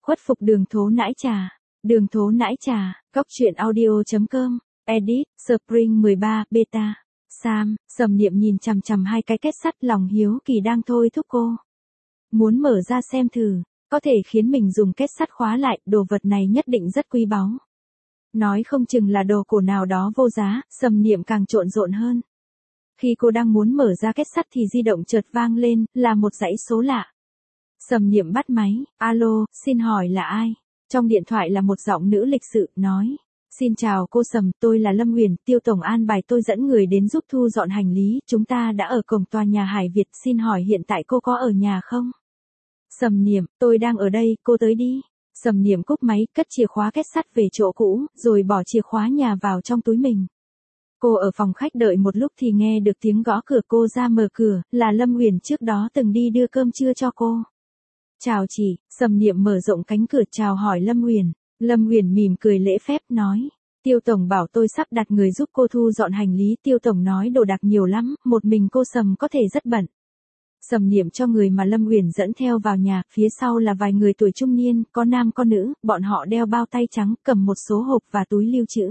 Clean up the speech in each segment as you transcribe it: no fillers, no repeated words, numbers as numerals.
Khuất phục đường thố nãi trà. Đường thố nãi trà, góc truyện audio.com, edit, Spring 13, beta. Sam, Sầm Niệm nhìn chằm chằm hai cái kết sắt, lòng hiếu kỳ đang thôi thúc cô. Muốn mở ra xem thử, có thể khiến mình dùng kết sắt khóa lại, đồ vật này nhất định rất quý báu. Nói không chừng là đồ cổ nào đó vô giá, Sầm Niệm càng trộn rộn hơn. Khi cô đang muốn mở ra kết sắt thì di động chợt vang lên, là một dãy số lạ. Sầm Niệm bắt máy, alo, xin hỏi là ai? Trong điện thoại là một giọng nữ lịch sự, nói. Xin chào cô Sầm, tôi là Lâm Huyền, Tiêu Tổng an bài tôi dẫn người đến giúp thu dọn hành lý, chúng ta đã ở cổng tòa nhà Hải Việt, xin hỏi hiện tại cô có ở nhà không? Sầm Niệm, tôi đang ở đây, cô tới đi. Sầm Niệm cúp máy, cất chìa khóa kết sắt về chỗ cũ, rồi bỏ chìa khóa nhà vào trong túi mình. Cô ở phòng khách đợi một lúc thì nghe được tiếng gõ cửa, cô ra mở cửa, là Lâm Huyền trước đó từng đi đưa cơm trưa cho cô. Chào chị, Sầm Niệm mở rộng cánh cửa chào hỏi Lâm Huyền. Lâm Huyền mỉm cười lễ phép nói. Tiêu Tổng bảo tôi sắp đặt người giúp cô thu dọn hành lý, Tiêu Tổng nói đồ đạc nhiều lắm, một mình cô Sầm có thể rất bận. Sầm Niệm cho người mà Lâm Huyền dẫn theo vào nhà, phía sau là vài người tuổi trung niên, có nam có nữ, bọn họ đeo bao tay trắng, cầm một số hộp và túi lưu trữ.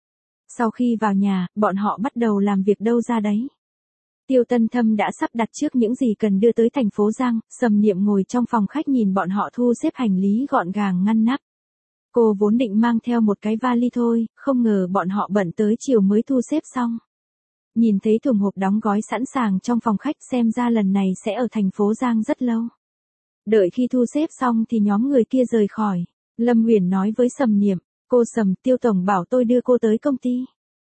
Sau khi vào nhà, bọn họ bắt đầu làm việc đâu ra đấy. Tiêu Tân Thâm đã sắp đặt trước những gì cần đưa tới thành phố Giang, Sầm Niệm ngồi trong phòng khách nhìn bọn họ thu xếp hành lý gọn gàng ngăn nắp. Cô vốn định mang theo một cái vali thôi, không ngờ bọn họ bận tới chiều mới thu xếp xong. Nhìn thấy thùng hộp đóng gói sẵn sàng trong phòng khách, xem ra lần này sẽ ở thành phố Giang rất lâu. Đợi khi thu xếp xong thì nhóm người kia rời khỏi. Lâm Huyền nói với Sầm Niệm, cô Sầm, Tiêu Tổng bảo tôi đưa cô tới công ty.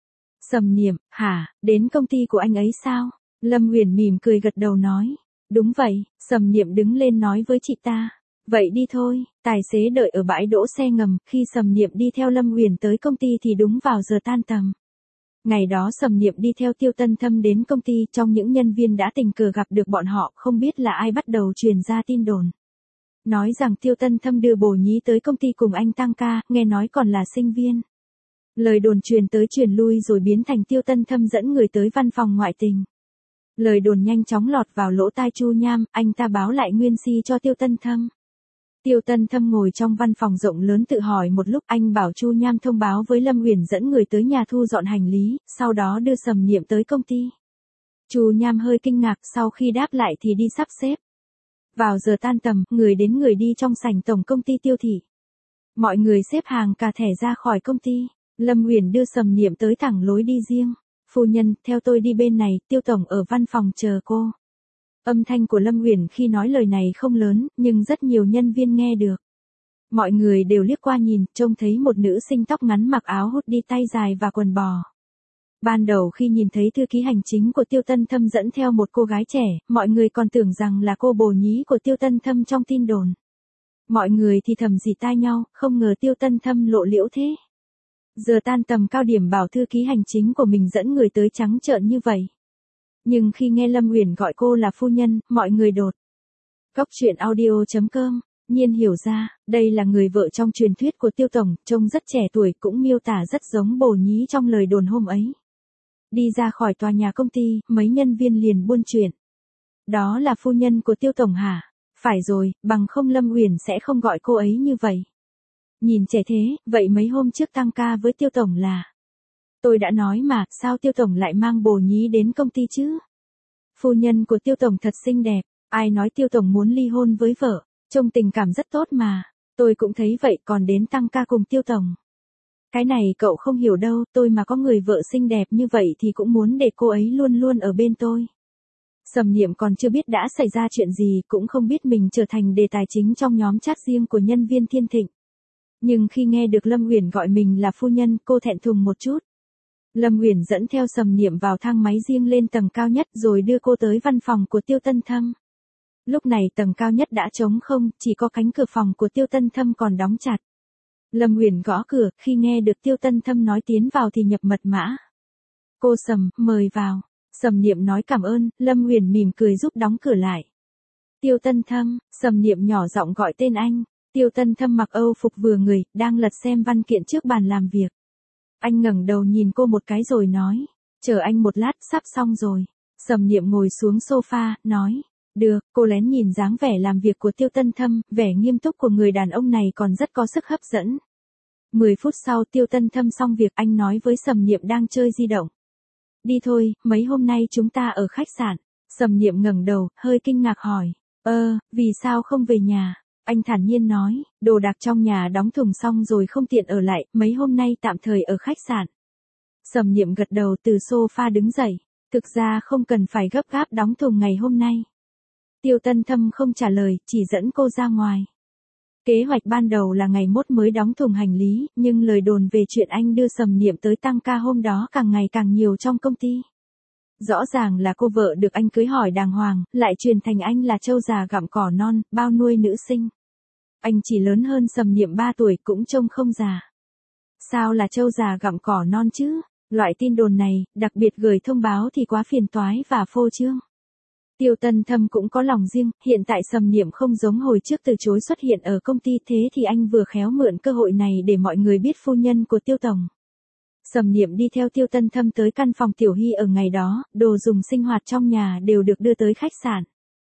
Sầm Niệm, hả, đến công ty của anh ấy sao? Lâm Huyền mỉm cười gật đầu nói, đúng vậy. Sầm Niệm đứng lên nói với chị ta, vậy đi thôi. Tài xế đợi ở bãi đỗ xe ngầm, khi Sầm Niệm đi theo Lâm Huyền tới công ty thì đúng vào giờ tan tầm. Ngày đó Sầm Niệm đi theo Tiêu Tân Thâm đến công ty, trong những nhân viên đã tình cờ gặp được bọn họ, không biết là ai bắt đầu truyền ra tin đồn. Nói rằng Tiêu Tân Thâm đưa Bồ Nhí tới công ty cùng anh tăng ca, nghe nói còn là sinh viên. Lời đồn truyền tới truyền lui rồi biến thành Tiêu Tân Thâm dẫn người tới văn phòng ngoại tình. Lời đồn nhanh chóng lọt vào lỗ tai Chu Nham, anh ta báo lại nguyên si cho Tiêu Tân Thâm. Tiêu Tân Thâm ngồi trong văn phòng rộng lớn tự hỏi một lúc, anh bảo Chu Nham thông báo với Lâm Huyền dẫn người tới nhà thu dọn hành lý, sau đó đưa Sầm Niệm tới công ty. Chu Nham hơi kinh ngạc, sau khi đáp lại thì đi sắp xếp. Vào giờ tan tầm, người đến người đi trong sảnh tổng công ty Tiêu thị. Mọi người xếp hàng cả thẻ ra khỏi công ty. Lâm Huyền đưa Sầm Niệm tới thẳng lối đi riêng. Phu nhân, theo tôi đi bên này, Tiêu Tổng ở văn phòng chờ cô. Âm thanh của Lâm Huyền khi nói lời này không lớn, nhưng rất nhiều nhân viên nghe được. Mọi người đều liếc qua nhìn, trông thấy một nữ sinh tóc ngắn mặc áo hút đi tay dài và quần bò. Ban đầu khi nhìn thấy thư ký hành chính của Tiêu Tân Thâm dẫn theo một cô gái trẻ, mọi người còn tưởng rằng là cô Bồ Nhí của Tiêu Tân Thâm trong tin đồn. Mọi người thì thầm rỉ tai nhau, không ngờ Tiêu Tân Thâm lộ liễu thế. Giờ tan tầm cao điểm bảo thư ký hành chính của mình dẫn người tới trắng trợn như vậy. Nhưng khi nghe Lâm Huyền gọi cô là phu nhân, mọi người đột. Góc truyện audio.com, nhiên hiểu ra, đây là người vợ trong truyền thuyết của Tiêu Tổng, trông rất trẻ tuổi, cũng miêu tả rất giống Bồ Nhí trong lời đồn hôm ấy. Đi ra khỏi tòa nhà công ty, mấy nhân viên liền buôn chuyện. Đó là phu nhân của Tiêu Tổng hả? Phải rồi, bằng không Lâm Huyền sẽ không gọi cô ấy như vậy. Nhìn trẻ thế, vậy mấy hôm trước tăng ca với Tiêu Tổng là... Tôi đã nói mà, sao Tiêu Tổng lại mang Bồ Nhí đến công ty chứ? Phu nhân của Tiêu Tổng thật xinh đẹp, ai nói Tiêu Tổng muốn ly hôn với vợ, trông tình cảm rất tốt mà. Tôi cũng thấy vậy, còn đến tăng ca cùng Tiêu Tổng. Cái này cậu không hiểu đâu, tôi mà có người vợ xinh đẹp như vậy thì cũng muốn để cô ấy luôn luôn ở bên tôi. Sầm Niệm còn chưa biết đã xảy ra chuyện gì, cũng không biết mình trở thành đề tài chính trong nhóm chat riêng của nhân viên Thiên Thịnh. Nhưng khi nghe được Lâm Huyền gọi mình là phu nhân, cô thẹn thùng một chút. Lâm Huyền dẫn theo Sầm Niệm vào thang máy riêng lên tầng cao nhất rồi đưa cô tới văn phòng của Tiêu Tân Thâm. Lúc này tầng cao nhất đã trống không, chỉ có cánh cửa phòng của Tiêu Tân Thâm còn đóng chặt. Lâm Huyền gõ cửa, khi nghe được Tiêu Tân Thâm nói tiến vào thì nhập mật mã. Cô Sầm, mời vào. Sầm Niệm nói cảm ơn, Lâm Huyền mỉm cười giúp đóng cửa lại. Tiêu Tân Thâm, Sầm Niệm nhỏ giọng gọi tên anh. Tiêu Tân Thâm mặc Âu phục vừa người, đang lật xem văn kiện trước bàn làm việc. Anh ngẩng đầu nhìn cô một cái rồi nói, chờ anh một lát, sắp xong rồi. Sầm Niệm ngồi xuống sofa, nói, Được, cô lén nhìn dáng vẻ làm việc của Tiêu Tân Thâm, vẻ nghiêm túc của người đàn ông này còn rất có sức hấp dẫn. 10 phút sau Tiêu Tân Thâm xong việc, anh nói với Sầm Niệm đang chơi di động. Đi thôi, mấy hôm nay chúng ta ở khách sạn. Sầm Niệm ngẩng đầu, hơi kinh ngạc hỏi. Vì sao không về nhà? Anh thản nhiên nói, đồ đạc trong nhà đóng thùng xong rồi không tiện ở lại, mấy hôm nay tạm thời ở khách sạn. Sầm Niệm gật đầu từ sofa đứng dậy. Thực ra không cần phải gấp gáp đóng thùng ngày hôm nay. Tiêu Tân Thâm không trả lời, chỉ dẫn cô ra ngoài. Kế hoạch ban đầu là ngày mốt mới đóng thùng hành lý, nhưng lời đồn về chuyện anh đưa Sầm Niệm tới tăng ca hôm đó càng ngày càng nhiều trong công ty. Rõ ràng là cô vợ được anh cưới hỏi đàng hoàng, lại truyền thành anh là trâu già gặm cỏ non, bao nuôi nữ sinh. Anh chỉ lớn hơn Sầm Niệm 3 tuổi cũng trông không già. Sao là trâu già gặm cỏ non chứ? Loại tin đồn này, đặc biệt gửi thông báo thì quá phiền toái và phô trương. Tiêu Tân Thâm cũng có lòng riêng, hiện tại Sầm Niệm không giống hồi trước từ chối xuất hiện ở công ty, thế thì anh vừa khéo mượn cơ hội này để mọi người biết phu nhân của Tiêu Tổng. Sầm Niệm đi theo Tiêu Tân Thâm tới căn phòng Tiểu Hy ở ngày đó, đồ dùng sinh hoạt trong nhà đều được đưa tới khách sạn.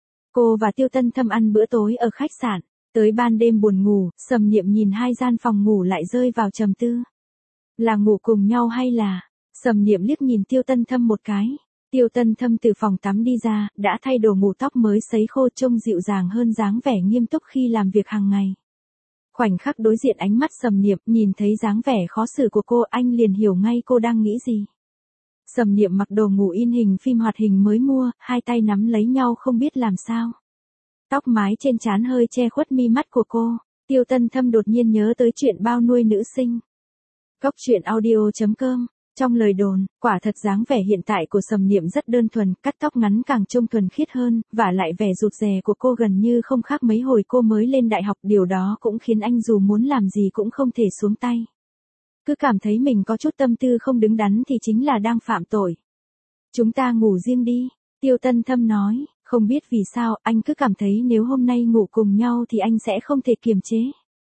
Cô và Tiêu Tân Thâm ăn bữa tối ở khách sạn, tới ban đêm buồn ngủ, Sầm Niệm nhìn hai gian phòng ngủ lại rơi vào trầm tư. Là ngủ cùng nhau hay là... Sầm Niệm liếc nhìn Tiêu Tân Thâm một cái. Tiêu Tân Thâm từ phòng tắm đi ra, đã thay đồ ngủ, tóc mới sấy khô, trông dịu dàng hơn dáng vẻ nghiêm túc khi làm việc hàng ngày. Khoảnh khắc đối diện ánh mắt Sầm Niệm, nhìn thấy dáng vẻ khó xử của cô, anh liền hiểu ngay cô đang nghĩ gì. Sầm Niệm mặc đồ ngủ in hình phim hoạt hình mới mua, hai tay nắm lấy nhau không biết làm sao. Tóc mái trên trán hơi che khuất mi mắt của cô. Tiêu Tân Thâm đột nhiên nhớ tới chuyện bao nuôi nữ sinh. Cốc truyện audio.com. Trong lời đồn, quả thật dáng vẻ hiện tại của Sầm Niệm rất đơn thuần, cắt tóc ngắn càng trông thuần khiết hơn, và lại vẻ rụt rè của cô gần như không khác mấy hồi cô mới lên đại học, điều đó cũng khiến anh dù muốn làm gì cũng không thể xuống tay. Cứ cảm thấy mình có chút tâm tư không đứng đắn thì chính là đang phạm tội. Chúng ta ngủ riêng đi, Tiêu Tân Thâm nói, không biết vì sao, anh cứ cảm thấy nếu hôm nay ngủ cùng nhau thì anh sẽ không thể kiềm chế.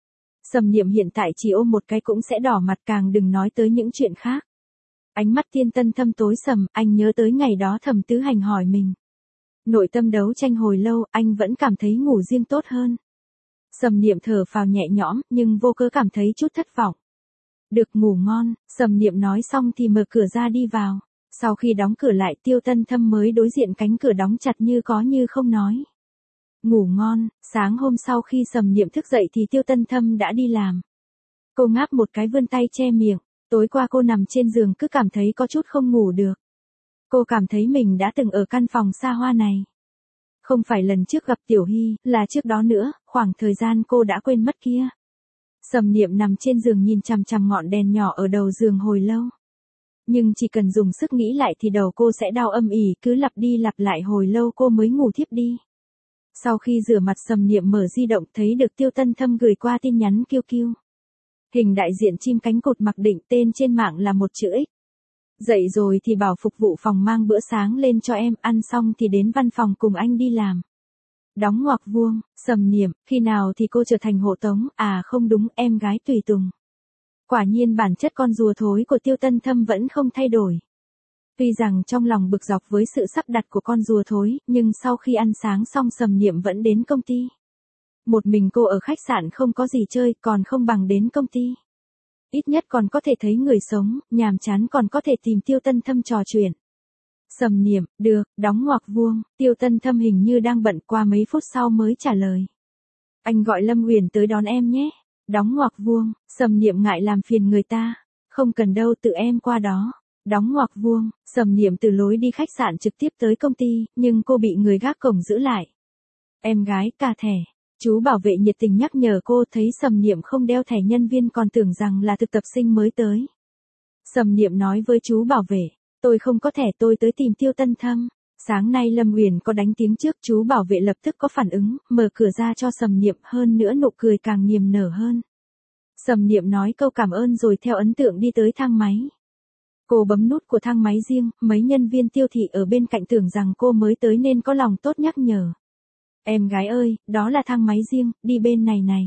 Sầm Niệm hiện tại chỉ ôm một cái cũng sẽ đỏ mặt, càng đừng nói tới những chuyện khác. Ánh mắt Tiêu Tân Thâm tối sầm, anh nhớ tới ngày đó Thẩm Tứ Hành hỏi mình. Nội tâm đấu tranh hồi lâu, anh vẫn cảm thấy ngủ riêng tốt hơn. Sầm Niệm thở phào nhẹ nhõm, nhưng vô cớ cảm thấy chút thất vọng. Được, ngủ ngon, Sầm Niệm nói xong thì mở cửa ra đi vào. Sau khi đóng cửa lại, Tiêu Tân Thâm mới đối diện cánh cửa đóng chặt như có như không nói. Ngủ ngon. Sáng hôm sau khi Sầm Niệm thức dậy thì Tiêu Tân Thâm đã đi làm. Cô ngáp một cái, vươn tay che miệng. Tối qua cô nằm trên giường cứ cảm thấy có chút không ngủ được. Cô cảm thấy mình đã từng ở căn phòng xa hoa này. Không phải lần trước gặp Tiểu Hy, là trước đó nữa, khoảng thời gian cô đã quên mất kia. Sầm Niệm nằm trên giường nhìn chằm chằm ngọn đèn nhỏ ở đầu giường hồi lâu. Nhưng chỉ cần dùng sức nghĩ lại thì đầu cô sẽ đau âm ỉ, cứ lặp đi lặp lại hồi lâu cô mới ngủ thiếp đi. Sau khi rửa mặt, Sầm Niệm mở di động thấy được Tiêu Tân Thâm gửi qua tin nhắn kiêu kiêu. Hình đại diện chim cánh cụt mặc định, tên trên mạng là một chữ X. Dậy rồi thì bảo phục vụ phòng mang bữa sáng lên cho em, ăn xong thì đến văn phòng cùng anh đi làm. Đóng ngoặc vuông, Sầm Niệm, khi nào thì cô trở thành hộ tống, à không đúng, em gái tùy tùng. Quả nhiên bản chất con rùa thối của Tiêu Tân Thâm vẫn không thay đổi. Tuy rằng trong lòng bực dọc với sự sắp đặt của con rùa thối, nhưng sau khi ăn sáng xong Sầm Niệm vẫn đến công ty. Một mình cô ở khách sạn không có gì chơi, còn không bằng đến công ty. Ít nhất còn có thể thấy người sống, nhàm chán còn có thể tìm Tiêu Tân Thâm trò chuyện. Sầm Niệm, được, đóng ngoặc vuông, Tiêu Tân Thâm hình như đang bận, qua mấy phút sau mới trả lời. Anh gọi Lâm Huyền tới đón em nhé. Đóng ngoặc vuông, Sầm Niệm ngại làm phiền người ta. Không cần đâu, tự em qua đó. Đóng ngoặc vuông, Sầm Niệm từ lối đi khách sạn trực tiếp tới công ty, nhưng cô bị người gác cổng giữ lại. Em gái, cà thẻ. Chú bảo vệ nhiệt tình nhắc nhở cô, thấy Sầm Niệm không đeo thẻ nhân viên còn tưởng rằng là thực tập sinh mới tới. Sầm Niệm nói với chú bảo vệ, tôi không có thẻ, tôi tới tìm Tiêu Tân Thâm. Sáng nay Lâm Uyển có đánh tiếng trước, chú bảo vệ lập tức có phản ứng, mở cửa ra cho Sầm Niệm, hơn nữa nụ cười càng niềm nở hơn. Sầm Niệm nói câu cảm ơn rồi theo ấn tượng đi tới thang máy. Cô bấm nút của thang máy riêng, mấy nhân viên tiêu thị ở bên cạnh tưởng rằng cô mới tới nên có lòng tốt nhắc nhở. Em gái ơi, đó là thang máy riêng, đi bên này này.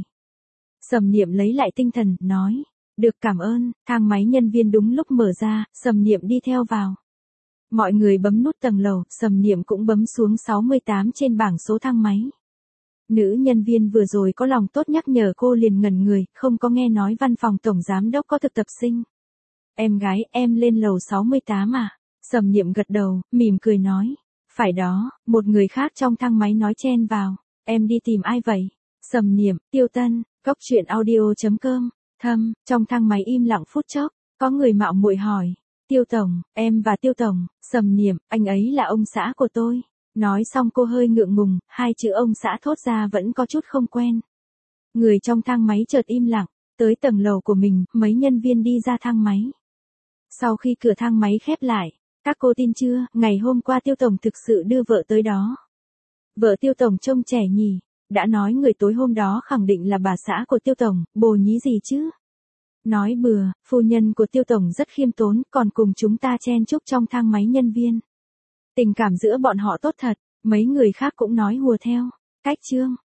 Sầm Niệm lấy lại tinh thần, nói. Được, cảm ơn. Thang máy nhân viên đúng lúc mở ra, Sầm Niệm đi theo vào. Mọi người bấm nút tầng lầu, Sầm Niệm cũng bấm xuống 68 trên bảng số thang máy. Nữ nhân viên vừa rồi có lòng tốt nhắc nhở cô liền ngẩn người, không có nghe nói văn phòng tổng giám đốc có thực tập sinh. Em gái, em lên lầu 68 à? Sầm Niệm gật đầu, mỉm cười nói. Phải đó, một người khác trong thang máy nói chen vào. Em đi tìm ai vậy? Sầm Niệm, Tiêu Tân, Cốc truyện audio.com. Trong thang máy im lặng phút chốc, có người mạo muội hỏi. Tiêu Tổng, em và Tiêu Tổng. Sầm Niệm, anh ấy là ông xã của tôi. Nói xong cô hơi ngượng ngùng, hai chữ ông xã thốt ra vẫn có chút không quen. Người trong thang máy chợt im lặng, tới tầng lầu của mình, mấy nhân viên đi ra thang máy. Sau khi cửa thang máy khép lại, các cô tin chưa, ngày hôm qua Tiêu Tổng thực sự đưa vợ tới đó. Vợ Tiêu Tổng trông trẻ nhỉ, đã nói người tối hôm đó khẳng định là bà xã của Tiêu Tổng, bồ nhí gì chứ. Nói bừa, phu nhân của Tiêu Tổng rất khiêm tốn, còn cùng chúng ta chen chúc trong thang máy nhân viên. Tình cảm giữa bọn họ tốt thật, mấy người khác cũng nói hùa theo. Cách chương